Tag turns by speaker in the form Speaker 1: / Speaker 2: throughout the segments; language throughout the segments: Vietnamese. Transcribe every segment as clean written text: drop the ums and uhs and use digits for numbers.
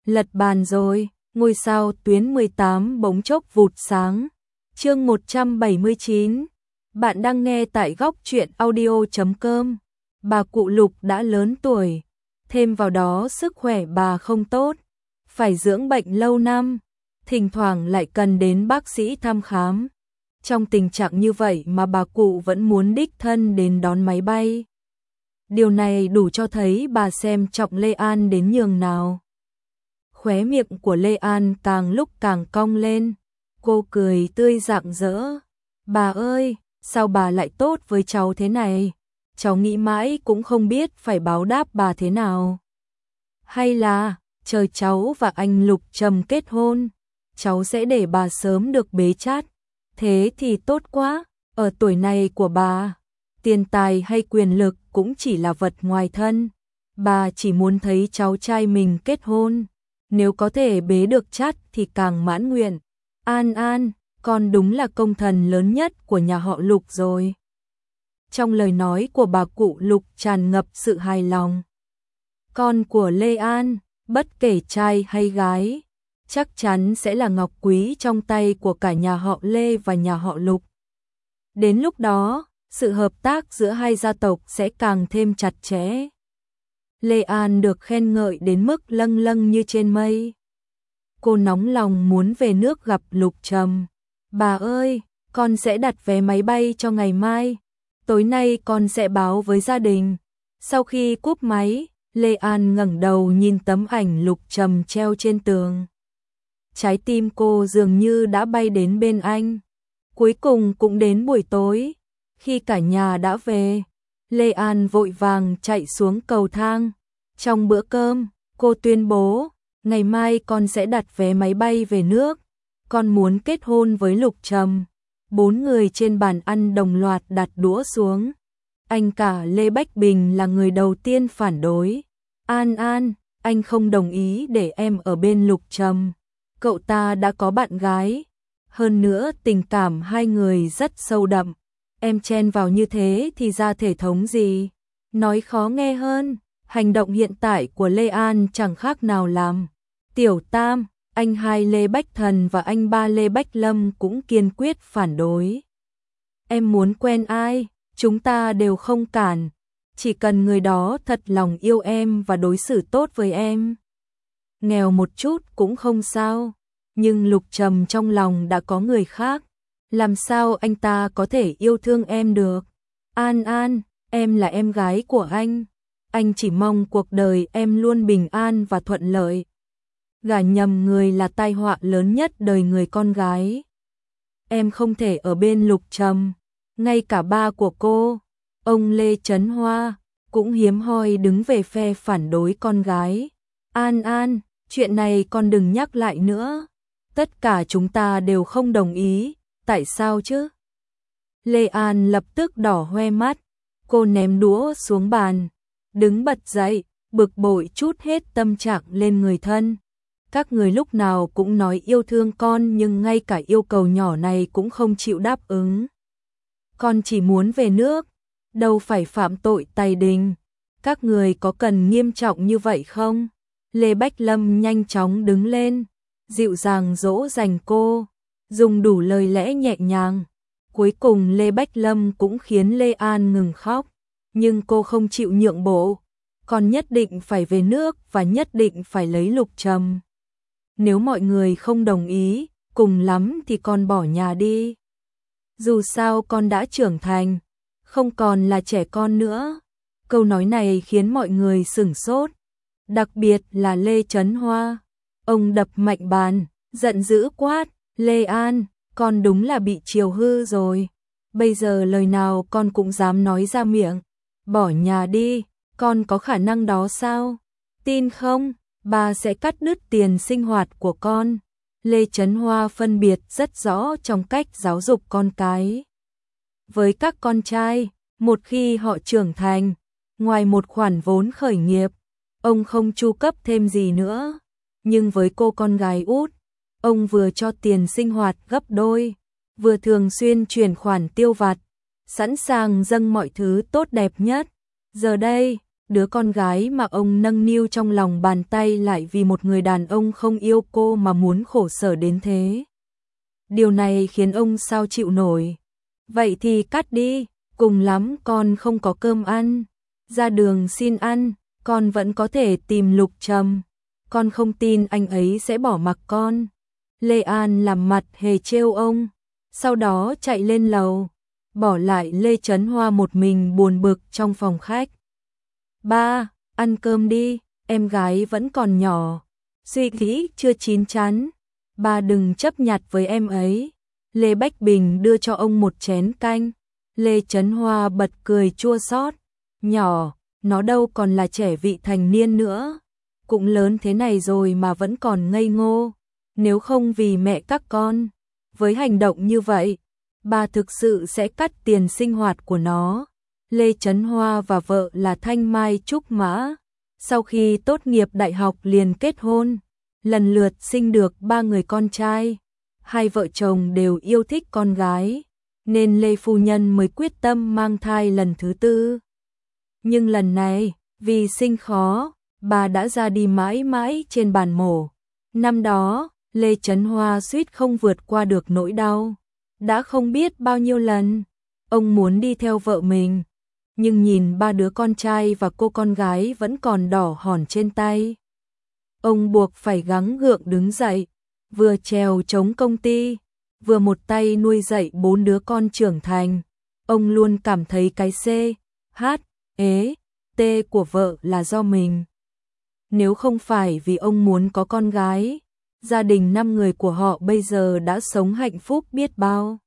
Speaker 1: Lật bàn rồi, ngôi sao tuyến 18 bỗng chốc vụt sáng. Chương 179. Bạn đang nghe tại góc truyện audio.com. Bà cụ Lục đã lớn tuổi, thêm vào đó sức khỏe bà không tốt, phải dưỡng bệnh lâu năm, thỉnh thoảng lại cần đến bác sĩ thăm khám. Trong tình trạng như vậy mà bà cụ vẫn muốn đích thân đến đón máy bay. Điều này đủ cho thấy bà xem trọng Lê An đến nhường nào. Khóe miệng của Lê An càng lúc càng cong lên, cô cười tươi rạng rỡ. Bà ơi, sao bà lại tốt với cháu thế này? Cháu nghĩ mãi cũng không biết phải báo đáp bà thế nào. Hay là, chờ cháu và anh Lục Trầm kết hôn, cháu sẽ để bà sớm được bế chát. Thế thì tốt quá, ở tuổi này của bà, tiền tài hay quyền lực cũng chỉ là vật ngoài thân. Bà chỉ muốn thấy cháu trai mình kết hôn, nếu có thể bế được chát thì càng mãn nguyện. An An, con đúng là công thần lớn nhất của nhà họ Lục rồi. Trong lời nói của bà cụ Lục tràn ngập sự hài lòng. Con của Lê An, bất kể trai hay gái, chắc chắn sẽ là ngọc quý trong tay của cả nhà họ Lê và nhà họ Lục. Đến lúc đó, sự hợp tác giữa hai gia tộc sẽ càng thêm chặt chẽ. Lê An được khen ngợi đến mức lâng lâng như trên mây. Cô nóng lòng muốn về nước gặp Lục Trầm. Bà ơi, con sẽ đặt vé máy bay cho ngày mai. Tối nay con sẽ báo với gia đình. Sau khi cúp máy, Lê An ngẩng đầu nhìn tấm ảnh Lục Trầm treo trên tường. Trái tim cô dường như đã bay đến bên anh. Cuối cùng cũng đến buổi tối, khi cả nhà đã về, Lê An vội vàng chạy xuống cầu thang. Trong bữa cơm, cô tuyên bố, ngày mai con sẽ đặt vé máy bay về nước. Con muốn kết hôn với Lục Trầm. 4 người trên bàn ăn đồng loạt đặt đũa xuống. Anh cả Lê Bách Bình là người đầu tiên phản đối. An An, anh không đồng ý để em ở bên Lục Trầm. Cậu ta đã có bạn gái. Hơn nữa tình cảm hai người rất sâu đậm. Em chen vào như thế thì ra thể thống gì? Nói khó nghe hơn, hành động hiện tại của Lê An chẳng khác nào làm. Tiểu Tam, anh hai Lê Bách Thần và anh ba Lê Bách Lâm cũng kiên quyết phản đối. Em muốn quen ai, chúng ta đều không cản. Chỉ cần người đó thật lòng yêu em và đối xử tốt với em. Nghèo một chút cũng không sao. Nhưng Lục Trầm trong lòng đã có người khác. Làm sao anh ta có thể yêu thương em được? An An, em là em gái của anh. Anh chỉ mong cuộc đời em luôn bình an và thuận lợi. Gả nhầm người là tai họa lớn nhất đời người con gái. Em không thể ở bên Lục Trầm. Ngay cả ba của cô, ông Lê Trấn Hoa, cũng hiếm hoi đứng về phe phản đối con gái. An An, chuyện này con đừng nhắc lại nữa. Tất cả chúng ta đều không đồng ý. Tại sao chứ? Lê An lập tức đỏ hoe mắt. Cô ném đũa xuống bàn, đứng bật dậy, bực bội trút hết tâm trạng lên người thân. Các người lúc nào cũng nói yêu thương con nhưng ngay cả yêu cầu nhỏ này cũng không chịu đáp ứng. Con chỉ muốn về nước, đâu phải phạm tội tày đình. Các người có cần nghiêm trọng như vậy không? Lê Bách Lâm nhanh chóng đứng lên, dịu dàng dỗ dành cô, dùng đủ lời lẽ nhẹ nhàng. Cuối cùng Lê Bách Lâm cũng khiến Lê An ngừng khóc, nhưng cô không chịu nhượng bộ. Con nhất định phải về nước và nhất định phải lấy Lục Trầm. Nếu mọi người không đồng ý, cùng lắm thì con bỏ nhà đi. Dù sao con đã trưởng thành, không còn là trẻ con nữa. Câu nói này khiến mọi người sửng sốt, đặc biệt là Lê Trấn Hoa. Ông đập mạnh bàn, giận dữ quát, Lê An, con đúng là bị chiều hư rồi. Bây giờ lời nào con cũng dám nói ra miệng. Bỏ nhà đi, con có khả năng đó sao? Tin không, bà sẽ cắt đứt tiền sinh hoạt của con. Lê Trấn Hoa phân biệt rất rõ trong cách giáo dục con cái. Với các con trai, một khi họ trưởng thành, ngoài một khoản vốn khởi nghiệp, ông không chu cấp thêm gì nữa. Nhưng với cô con gái út, ông vừa cho tiền sinh hoạt gấp đôi, vừa thường xuyên chuyển khoản tiêu vặt, sẵn sàng dâng mọi thứ tốt đẹp nhất. Giờ đây, đứa con gái mà ông nâng niu trong lòng bàn tay lại vì một người đàn ông không yêu cô mà muốn khổ sở đến thế. Điều này khiến ông sao chịu nổi. Vậy thì cắt đi, cùng lắm con không có cơm ăn, ra đường xin ăn, con vẫn có thể tìm Lục Trầm. Con không tin anh ấy sẽ bỏ mặc con. Lê An làm mặt hề trêu ông, sau đó chạy lên lầu, bỏ lại Lê Chấn Hoa một mình buồn bực trong phòng khách. Ba, ăn cơm đi, em gái vẫn còn nhỏ, suy nghĩ chưa chín chắn. Ba đừng chấp nhặt với em ấy. Lê Bách Bình đưa cho ông một chén canh. Lê Chấn Hoa bật cười chua xót. Nhỏ, nó đâu còn là trẻ vị thành niên nữa. Cũng lớn thế này rồi mà vẫn còn ngây ngô. Nếu không vì mẹ các con, với hành động như vậy, bà thực sự sẽ cắt tiền sinh hoạt của nó. Lê Chấn Hoa và vợ là Thanh Mai Trúc Mã, sau khi tốt nghiệp đại học liền kết hôn, lần lượt sinh được 3 người con trai. Hai vợ chồng đều yêu thích con gái, nên Lê phu nhân mới quyết tâm mang thai lần thứ 4. Nhưng lần này, vì sinh khó, bà đã ra đi mãi mãi trên bàn mổ. Năm đó, Lê Chấn Hoa suýt không vượt qua được nỗi đau. Đã không biết bao nhiêu lần, ông muốn đi theo vợ mình, nhưng nhìn 3 đứa con trai và cô con gái vẫn còn đỏ hòn trên tay. Ông buộc phải gắng gượng đứng dậy, vừa trèo chống công ty, vừa một tay nuôi dạy 4 đứa con trưởng thành. Ông luôn cảm thấy cái C, H, E, T của vợ là do mình. Nếu không phải vì ông muốn có con gái, gia đình 5 người của họ bây giờ đã sống hạnh phúc biết bao.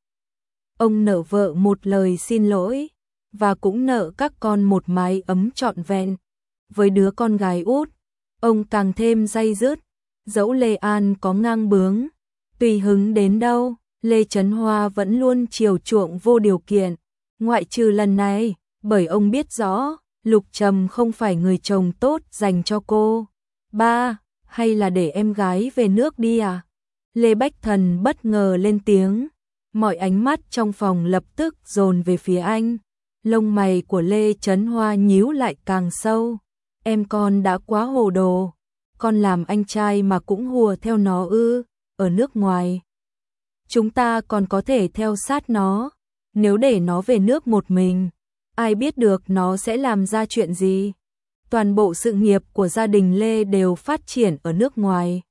Speaker 1: Ông nợ vợ một lời xin lỗi, và cũng nợ các con một mái ấm trọn vẹn. Với đứa con gái út, ông càng thêm day dứt. Dẫu Lê An có ngang bướng, tùy hứng đến đâu, Lê Chấn Hoa vẫn luôn chiều chuộng vô điều kiện. Ngoại trừ lần này, bởi ông biết rõ, Lục Trầm không phải người chồng tốt dành cho cô. Ba, hay là để em gái về nước đi à? Lê Bách Thần bất ngờ lên tiếng. Mọi ánh mắt trong phòng lập tức dồn về phía anh. Lông mày của Lê Chấn Hoa nhíu lại càng sâu. Em con đã quá hồ đồ. Con làm anh trai mà cũng hùa theo nó ư? Ở nước ngoài, chúng ta còn có thể theo sát nó. Nếu để nó về nước một mình, ai biết được nó sẽ làm ra chuyện gì? Toàn bộ sự nghiệp của gia đình Lê đều phát triển ở nước ngoài.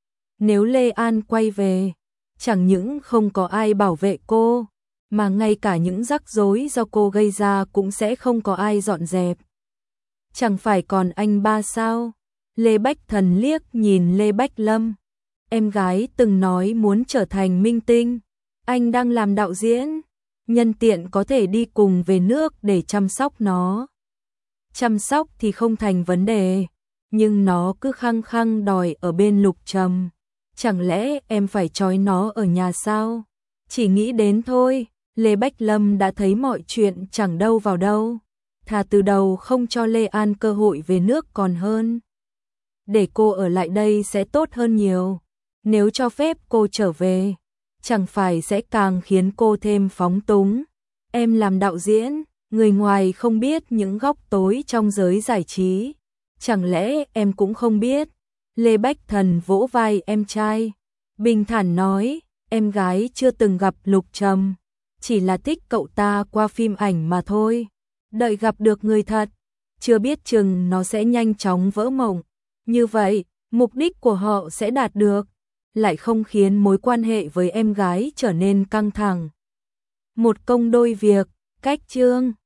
Speaker 1: Nếu Lê An quay về, chẳng những không có ai bảo vệ cô, mà ngay cả những rắc rối do cô gây ra cũng sẽ không có ai dọn dẹp. Chẳng phải còn anh ba sao? Lê Bách Thần liếc nhìn Lê Bách Lâm. Em gái từng nói muốn trở thành minh tinh. Anh đang làm đạo diễn, nhân tiện có thể đi cùng về nước để chăm sóc nó. Chăm sóc thì không thành vấn đề, nhưng nó cứ khăng khăng đòi ở bên Lục Trầm. Chẳng lẽ em phải trói nó ở nhà sao? Chỉ nghĩ đến thôi, Lê Bách Lâm đã thấy mọi chuyện chẳng đâu vào đâu. Thà từ đầu không cho Lê An cơ hội về nước còn hơn. Để cô ở lại đây sẽ tốt hơn nhiều. Nếu cho phép cô trở về, chẳng phải sẽ càng khiến cô thêm phóng túng. Em làm đạo diễn, người ngoài không biết những góc tối trong giới giải trí. Chẳng lẽ em cũng không biết? Lê Bách Thần vỗ vai em trai, bình thản nói, em gái chưa từng gặp Lục Trầm, chỉ là thích cậu ta qua phim ảnh mà thôi. Đợi gặp được người thật, chưa biết chừng nó sẽ nhanh chóng vỡ mộng. Như vậy, mục đích của họ sẽ đạt được, lại không khiến mối quan hệ với em gái trở nên căng thẳng. Một công đôi việc, cách chương